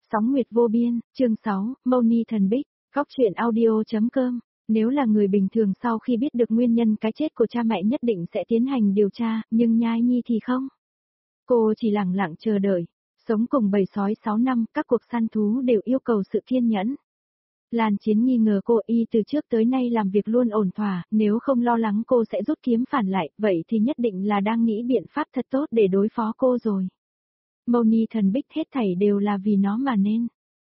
Sóng Nguyệt Vô Biên, chương 6, Mâu Ni Thần Bích, Góc truyện audio.com. Nếu là người bình thường sau khi biết được nguyên nhân cái chết của cha mẹ nhất định sẽ tiến hành điều tra, nhưng Nhai Nhi thì không. Cô chỉ lặng lặng chờ đợi. Sống cùng bầy sói 6 năm, các cuộc săn thú đều yêu cầu sự kiên nhẫn. Lan Chiến nghi ngờ cô y từ trước tới nay làm việc luôn ổn thỏa, nếu không lo lắng cô sẽ rút kiếm phản lại, vậy thì nhất định là đang nghĩ biện pháp thật tốt để đối phó cô rồi. Mâu Ni Thần Bích hết thảy đều là vì nó mà nên.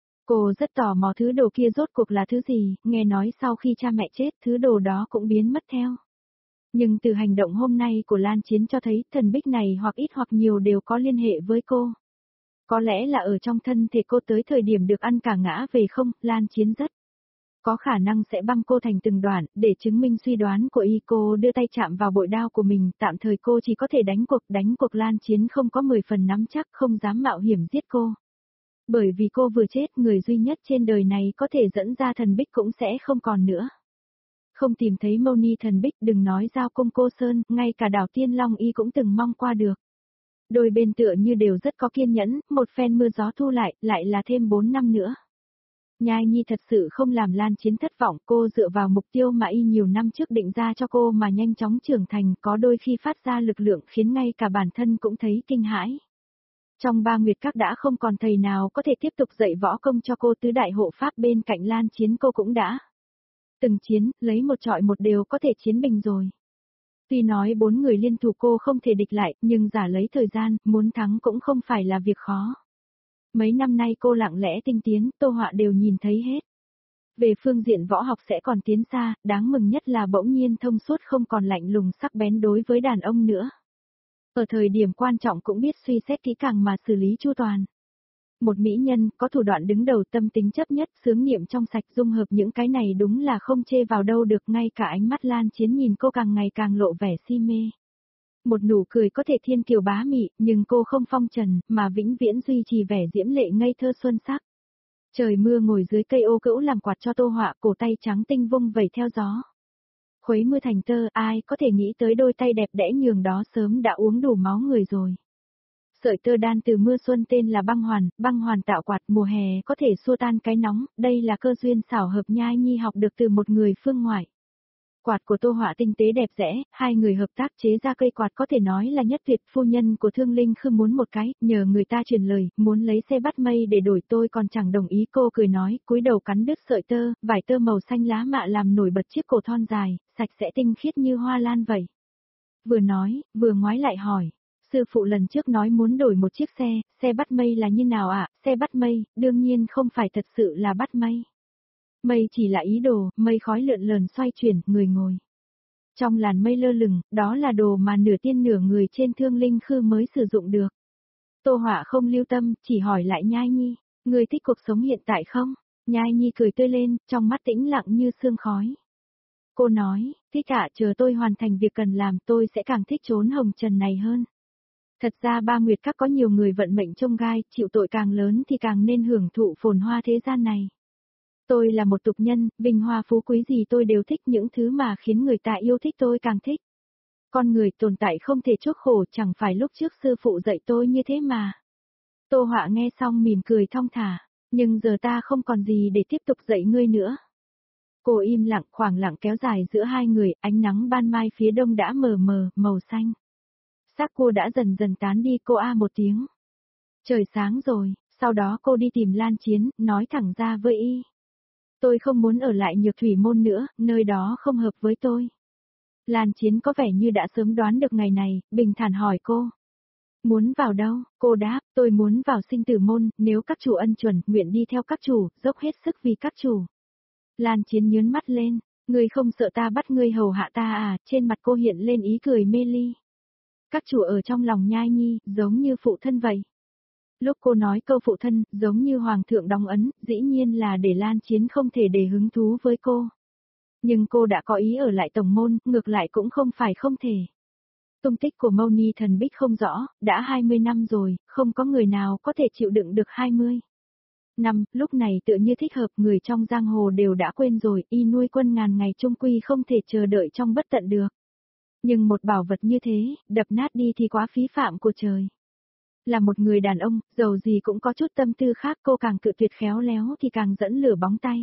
Cô rất tò mò thứ đồ kia rốt cuộc là thứ gì, nghe nói sau khi cha mẹ chết thứ đồ đó cũng biến mất theo. Nhưng từ hành động hôm nay của Lan Chiến cho thấy thần bích này hoặc ít hoặc nhiều đều có liên hệ với cô. Có lẽ là ở trong thân thể cô tới thời điểm được ăn cả ngã về không, Lan Chiến rất có khả năng sẽ băm cô thành từng đoạn, để chứng minh suy đoán của y. Cô đưa tay chạm vào bội đao của mình, tạm thời cô chỉ có thể đánh cuộc Lan Chiến không có 10 phần nắm chắc, không dám mạo hiểm giết cô. Bởi vì cô vừa chết, người duy nhất trên đời này có thể dẫn ra thần bích cũng sẽ không còn nữa. Không tìm thấy Mâu Ni Thần Bích, đừng nói giao cung Cô Sơn, ngay cả đảo Tiên Long y cũng từng mong qua được. Đôi bên tựa như đều rất có kiên nhẫn, một phen mưa gió thu lại là thêm 4 năm nữa. Nhai Nhi thật sự không làm Lan Chiến thất vọng, cô dựa vào mục tiêu mà y nhiều năm trước định ra cho cô mà nhanh chóng trưởng thành, có đôi khi phát ra lực lượng khiến ngay cả bản thân cũng thấy kinh hãi. Trong 3 nguyệt các đã không còn thầy nào có thể tiếp tục dạy võ công cho cô, tứ đại hộ pháp bên cạnh Lan Chiến cô cũng đã từng chiến, lấy một trọi một đều có thể chiến bình rồi. Tuy nói 4 người liên thủ cô không thể địch lại, nhưng giả lấy thời gian, muốn thắng cũng không phải là việc khó. Mấy năm nay cô lặng lẽ tinh tiến, Tô Họa đều nhìn thấy hết. Về phương diện võ học sẽ còn tiến xa, đáng mừng nhất là bỗng nhiên thông suốt không còn lạnh lùng sắc bén đối với đàn ông nữa. Ở thời điểm quan trọng cũng biết suy xét kỹ càng mà xử lý chu toàn. Một mỹ nhân, có thủ đoạn đứng đầu, tâm tính chấp nhất, sướng niệm trong sạch, dung hợp những cái này đúng là không chê vào đâu được, ngay cả ánh mắt Lan Chiến nhìn cô càng ngày càng lộ vẻ si mê. Một nụ cười có thể thiên kiều bá mị, nhưng cô không phong trần, mà vĩnh viễn duy trì vẻ diễm lệ ngây thơ xuân sắc. Trời mưa ngồi dưới cây ô cữu làm quạt cho Tô Họa, cổ tay trắng tinh vung vẩy theo gió. Khuấy mưa thành tơ, ai có thể nghĩ tới đôi tay đẹp đẽ nhường đó sớm đã uống đủ máu người rồi. Sợi tơ đan từ mưa xuân tên là băng hoàn tạo quạt, mùa hè có thể xua tan cái nóng, đây là cơ duyên xảo hợp Nhai Nhi học được từ một người phương ngoại. Quạt của Tô Họa tinh tế đẹp rẽ, hai người hợp tác chế ra cây quạt có thể nói là nhất tuyệt. Phu nhân của Thương Linh Khư muốn một cái, nhờ người ta truyền lời, muốn lấy xe bắt mây để đổi, tôi còn chẳng đồng ý. Cô cười nói, cúi đầu cắn đứt sợi tơ, vải tơ màu xanh lá mạ làm nổi bật chiếc cổ thon dài, sạch sẽ tinh khiết như hoa lan vậy. Vừa nói, vừa ngoái lại hỏi, sư phụ lần trước nói muốn đổi một chiếc xe bắt mây là như nào ạ? Xe bắt mây, đương nhiên không phải thật sự là bắt mây. Mây chỉ là ý đồ, mây khói lượn lờn xoay chuyển, người ngồi trong làn mây lơ lửng, đó là đồ mà nửa tiên nửa người trên Thương Linh Khư mới sử dụng được. Tô Họa không lưu tâm, chỉ hỏi lại Nhai Nhi, người thích cuộc sống hiện tại không? Nhai Nhi cười tươi lên, trong mắt tĩnh lặng như sương khói. Cô nói, thích ạ, chờ tôi hoàn thành việc cần làm tôi sẽ càng thích chốn hồng trần này hơn. Thật ra 3 nguyệt các có nhiều người vận mệnh chông gai, chịu tội càng lớn thì càng nên hưởng thụ phồn hoa thế gian này. Tôi là một tục nhân, vinh hoa phú quý gì tôi đều thích, những thứ mà khiến người ta yêu thích tôi càng thích. Con người tồn tại không thể chuốc khổ, chẳng phải lúc trước sư phụ dạy tôi như thế mà. Tô Họa nghe xong mỉm cười thong thả, nhưng giờ ta không còn gì để tiếp tục dạy ngươi nữa. Cô im lặng, khoảng lặng kéo dài giữa hai người, ánh nắng ban mai phía đông đã mờ mờ, màu xanh. Sắc cô đã dần dần tán đi, cô a một tiếng. Trời sáng rồi, sau đó cô đi tìm Lan Chiến, nói thẳng ra với y. Tôi không muốn ở lại Nhược Thủy Môn nữa, nơi đó không hợp với tôi. Lan Chiến có vẻ như đã sớm đoán được ngày này, bình thản hỏi cô. Muốn vào đâu? Cô đáp, tôi muốn vào Sinh Tử Môn, nếu các chủ ân chuẩn, nguyện đi theo các chủ, dốc hết sức vì các chủ. Lan Chiến nhớn mắt lên, ngươi không sợ ta bắt ngươi hầu hạ ta à? Trên mặt cô hiện lên ý cười mê ly. Các chủ ở trong lòng Nhai Nhi, giống như phụ thân vậy. Lúc cô nói câu phụ thân, giống như hoàng thượng đóng ấn, dĩ nhiên là để Lan Chiến không thể để hứng thú với cô. Nhưng cô đã có ý ở lại tổng môn, ngược lại cũng không phải không thể. Tung tích của Mâu Ni Thần Bích không rõ, đã 20 năm rồi, không có người nào có thể chịu đựng được 20 năm, lúc này tựa như thích hợp, người trong giang hồ đều đã quên rồi, y nuôi quân ngàn ngày chung quy không thể chờ đợi trong bất tận được. Nhưng một bảo vật như thế, đập nát đi thì quá phí phạm của trời. Là một người đàn ông, dầu gì cũng có chút tâm tư khác, cô càng cự tuyệt khéo léo thì càng dẫn lửa bóng tay.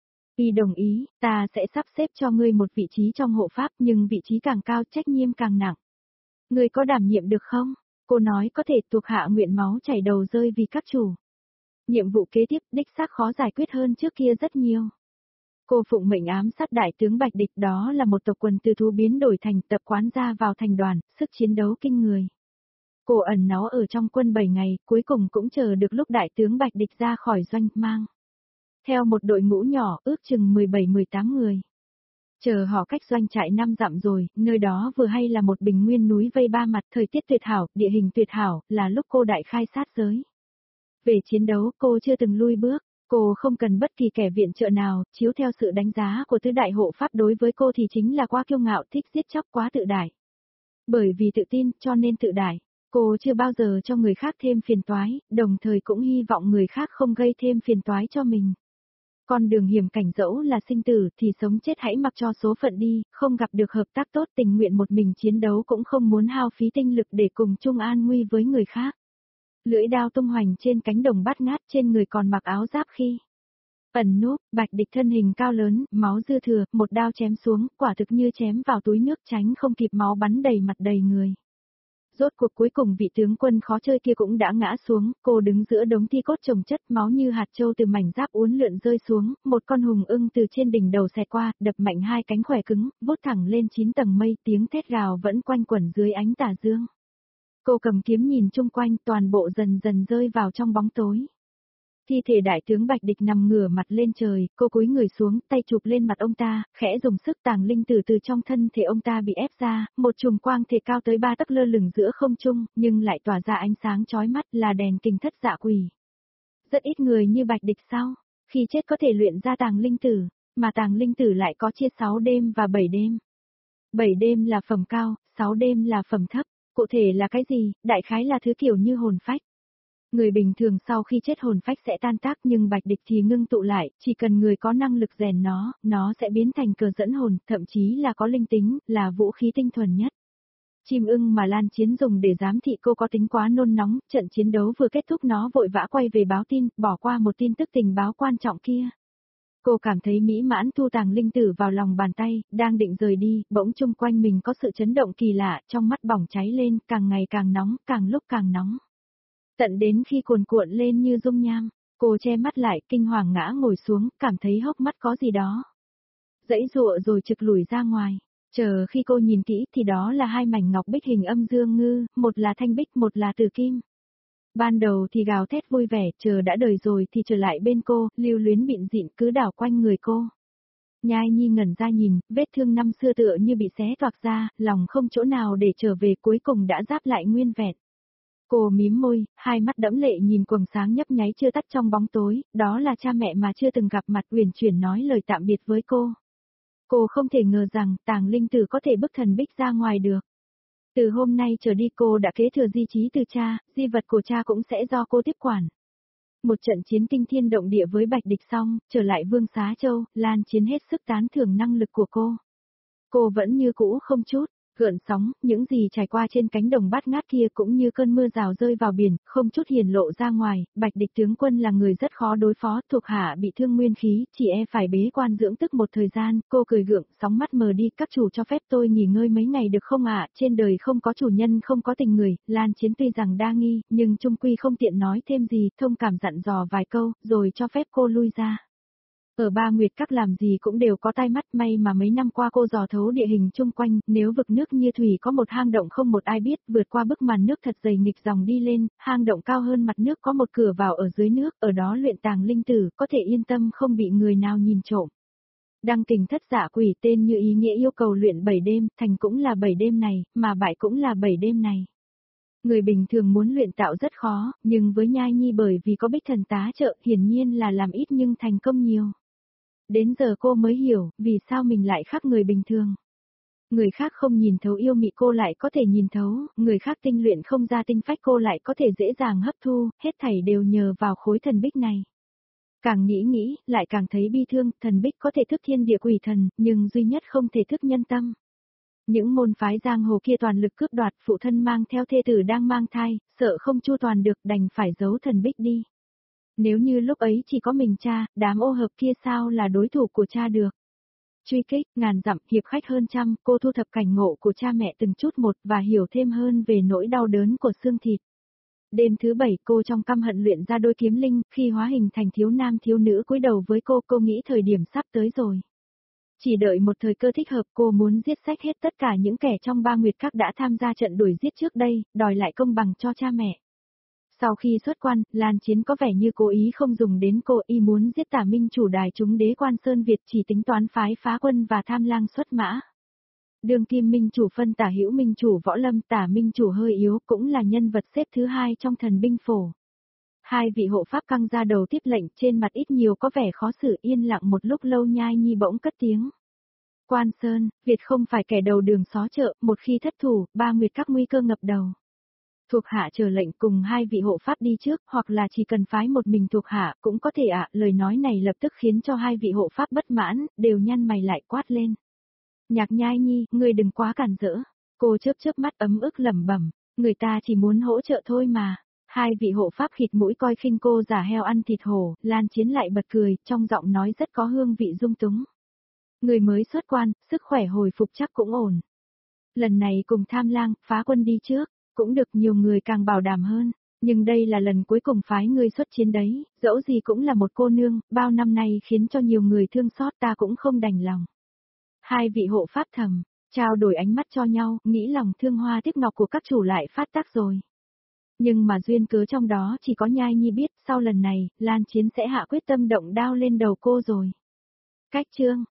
Y đồng ý, ta sẽ sắp xếp cho ngươi một vị trí trong hộ pháp, nhưng vị trí càng cao trách nhiệm càng nặng. Ngươi có đảm nhiệm được không? Cô nói có thể, thuộc hạ nguyện máu chảy đầu rơi vì các chủ. Nhiệm vụ kế tiếp đích xác khó giải quyết hơn trước kia rất nhiều. Cô phụng mệnh ám sát đại tướng Bạch Địch, đó là một tộc quần từ thú biến đổi thành tập quán ra vào thành đoàn, sức chiến đấu kinh người. Cô ẩn náu ở trong quân 7 ngày, cuối cùng cũng chờ được lúc đại tướng Bạch Địch ra khỏi doanh mang. Theo một đội ngũ nhỏ ước chừng 17-18 người. Chờ họ cách doanh trại 5 dặm rồi, nơi đó vừa hay là một bình nguyên núi vây ba mặt, thời tiết tuyệt hảo, địa hình tuyệt hảo, là lúc cô đại khai sát giới. Về chiến đấu cô chưa từng lui bước, cô không cần bất kỳ kẻ viện trợ nào, chiếu theo sự đánh giá của tứ đại hộ pháp đối với cô thì chính là quá kiêu ngạo, thích giết chóc, quá tự đại. Bởi vì tự tin cho nên tự đại, cô chưa bao giờ cho người khác thêm phiền toái, đồng thời cũng hy vọng người khác không gây thêm phiền toái cho mình. Con đường hiểm cảnh dẫu là sinh tử thì sống chết hãy mặc cho số phận đi, không gặp được hợp tác tốt tình nguyện một mình chiến đấu cũng không muốn hao phí tinh lực để cùng chung an nguy với người khác. Lưỡi đao tung hoành trên cánh đồng bát ngát, trên người còn mặc áo giáp khi. Ẩn núp, Bạch Địch thân hình cao lớn, máu dư thừa, một đao chém xuống, quả thực như chém vào túi nước, tránh không kịp máu bắn đầy mặt đầy người. Rốt cuộc cuối cùng vị tướng quân khó chơi kia cũng đã ngã xuống, cô đứng giữa đống thi cốt chồng chất, máu như hạt châu từ mảnh giáp uốn lượn rơi xuống, một con hùng ưng từ trên đỉnh đầu xẹt qua, đập mạnh hai cánh khỏe cứng, vút thẳng lên 9 tầng mây, tiếng thét gào vẫn quanh quẩn dưới ánh tà dương. Cô cầm kiếm nhìn chung quanh, toàn bộ dần dần rơi vào trong bóng tối. Thi thể đại tướng Bạch Địch nằm ngửa mặt lên trời, cô cúi người xuống, tay chụp lên mặt ông ta, khẽ dùng sức tàng linh tử từ trong thân thể ông ta bị ép ra, một chùm quang thể cao tới 3 tấc lơ lửng giữa không trung, nhưng lại tỏa ra ánh sáng chói mắt, là đèn kình thất dạ quỷ. Rất ít người như Bạch Địch sao? Khi chết có thể luyện ra tàng linh tử, mà tàng linh tử lại có chia 6 đêm và 7 đêm. 7 đêm là phẩm cao, 6 đêm là phẩm thấp. Cụ thể là cái gì? Đại khái là thứ kiểu như hồn phách. Người bình thường sau khi chết hồn phách sẽ tan tác, nhưng Bạch Địch thì ngưng tụ lại, chỉ cần người có năng lực rèn nó sẽ biến thành cờ dẫn hồn, thậm chí là có linh tính, là vũ khí tinh thuần nhất. Chim ưng mà Lan Chiến dùng để giám thị cô có tính quá nôn nóng, trận chiến đấu vừa kết thúc nó vội vã quay về báo tin, bỏ qua một tin tức tình báo quan trọng kia. Cô cảm thấy mỹ mãn thu tàng linh tử vào lòng bàn tay, đang định rời đi, bỗng chung quanh mình có sự chấn động kỳ lạ, trong mắt bỏng cháy lên, càng ngày càng nóng, càng lúc càng nóng. Tận đến khi cuồn cuộn lên như dung nham, cô che mắt lại, kinh hoàng ngã ngồi xuống, cảm thấy hốc mắt có gì đó. Dãy dụa rồi trực lùi ra ngoài, chờ khi cô nhìn kỹ thì đó là hai mảnh ngọc bích hình âm dương ngư, một là thanh bích, một là tử kim. Ban đầu thì gào thét vui vẻ, chờ đã đời rồi thì trở lại bên cô, lưu luyến bịn dịn cứ đảo quanh người cô. Nhai Nhi ngẩn ra nhìn, vết thương năm xưa tựa như bị xé toạc ra, lòng không chỗ nào để trở về, cuối cùng đã giáp lại nguyên vẹn. Cô mím môi, hai mắt đẫm lệ nhìn quầng sáng nhấp nháy chưa tắt trong bóng tối, đó là cha mẹ mà chưa từng gặp mặt, uyển chuyển nói lời tạm biệt với cô. Cô không thể ngờ rằng tàng linh tử có thể bức thần bích ra ngoài được. Từ hôm nay trở đi cô đã kế thừa di chí từ cha, di vật của cha cũng sẽ do cô tiếp quản. Một trận chiến kinh thiên động địa với Bạch Địch xong, trở lại Vương Xá Châu, Lan Chiến hết sức tán thưởng năng lực của cô. Cô vẫn như cũ không chút gợn sóng, những gì trải qua trên cánh đồng bát ngát kia cũng như cơn mưa rào rơi vào biển, không chút hiển lộ ra ngoài. Bạch Địch tướng quân là người rất khó đối phó, thuộc hạ bị thương nguyên khí, chỉ phải bế quan dưỡng tức một thời gian. Cô cười gượng, sóng mắt mờ đi, các chủ cho phép tôi nghỉ ngơi mấy ngày được không ạ? Trên đời không có chủ nhân không có tình người. Lan Chiến tuy rằng đa nghi, nhưng chung quy không tiện nói thêm gì, thông cảm dặn dò vài câu, rồi cho phép cô lui ra. Ở Ba Nguyệt Các làm gì cũng đều có tai mắt, may mà mấy năm qua cô dò thấu địa hình chung quanh, nếu vực nước như thủy có một hang động không một ai biết, vượt qua bức màn nước thật dày nghịch dòng đi lên, hang động cao hơn mặt nước có một cửa vào ở dưới nước, ở đó luyện tàng linh tử, có thể yên tâm không bị người nào nhìn trộm. Đăng kình thất dạ quỷ tên như ý nghĩa yêu cầu luyện 7 đêm, thành cũng là 7 đêm này, mà bại cũng là 7 đêm này. Người bình thường muốn luyện tạo rất khó, nhưng với Nhai Nhi bởi vì có Bích Thần tá trợ, hiển nhiên là làm ít nhưng thành công nhiều. Đến giờ cô mới hiểu, vì sao mình lại khác người bình thường. Người khác không nhìn thấu yêu mị cô lại có thể nhìn thấu, người khác tinh luyện không ra tinh phách cô lại có thể dễ dàng hấp thu, hết thảy đều nhờ vào khối thần bích này. Càng nghĩ, lại càng thấy bi thương, thần bích có thể thức thiên địa quỷ thần, nhưng duy nhất không thể thức nhân tâm. Những môn phái giang hồ kia toàn lực cướp đoạt, phụ thân mang theo thê tử đang mang thai, sợ không chu toàn được đành phải giấu thần bích đi. Nếu như lúc ấy chỉ có mình cha, đám ô hợp kia sao là đối thủ của cha được. Truy kích, ngàn dặm, hiệp khách hơn trăm, cô thu thập cảnh ngộ của cha mẹ từng chút một và hiểu thêm hơn về nỗi đau đớn của xương thịt. Đêm thứ 7 cô trong căm hận luyện ra đôi kiếm linh, khi hóa hình thành thiếu nam thiếu nữ cúi đầu với cô nghĩ thời điểm sắp tới rồi. Chỉ đợi một thời cơ thích hợp, cô muốn giết sạch hết tất cả những kẻ trong Ba Nguyệt Các đã tham gia trận đuổi giết trước đây, đòi lại công bằng cho cha mẹ. Sau khi xuất quan, Lan Chiến có vẻ như cố ý không dùng đến cô, y muốn giết Tả Minh chủ đài chúng đế quan Sơn Việt, chỉ tính toán phái phá quân và tham lang xuất mã. Đương kim minh chủ phân Tả Hữu minh chủ võ lâm, Tả Minh chủ hơi yếu, cũng là nhân vật xếp thứ 2 trong thần binh phổ. Hai vị hộ pháp căng ra đầu tiếp lệnh, trên mặt ít nhiều có vẻ khó xử, yên lặng một lúc lâu Nhai Nhi bỗng cất tiếng. Quan Sơn, Việt không phải kẻ đầu đường xó chợ, một khi thất thủ, Ba Nguyệt Các nguy cơ ngập đầu. Thuộc hạ chờ lệnh cùng hai vị hộ pháp đi trước, hoặc là chỉ cần phái một mình thuộc hạ cũng có thể ạ. Lời nói này lập tức khiến cho hai vị hộ pháp bất mãn, đều nhăn mày lại quát lên. Nhạc Nhai Nhi, ngươi đừng quá cản rỡ. Cô chớp chớp mắt ấm ức lẩm bẩm, người ta chỉ muốn hỗ trợ thôi mà. Hai vị hộ pháp khịt mũi coi khinh cô giả heo ăn thịt hổ, Lan Chiến lại bật cười, trong giọng nói rất có hương vị dung túng. Người mới xuất quan, sức khỏe hồi phục chắc cũng ổn. Lần này cùng tham lang, phá quân đi trước, cũng được nhiều người càng bảo đảm hơn. Nhưng đây là lần cuối cùng phái ngươi xuất chiến đấy, dẫu gì cũng là một cô nương, bao năm nay khiến cho nhiều người thương xót, ta cũng không đành lòng. Hai vị hộ pháp thầm, trao đổi ánh mắt cho nhau, nghĩ lòng thương hoa tiếc ngọc của các chủ lại phát tác rồi. Nhưng mà duyên cớ trong đó chỉ có Nhai Nhi biết, sau lần này, Lan Chiến sẽ hạ quyết tâm động đao lên đầu cô rồi. Cách chương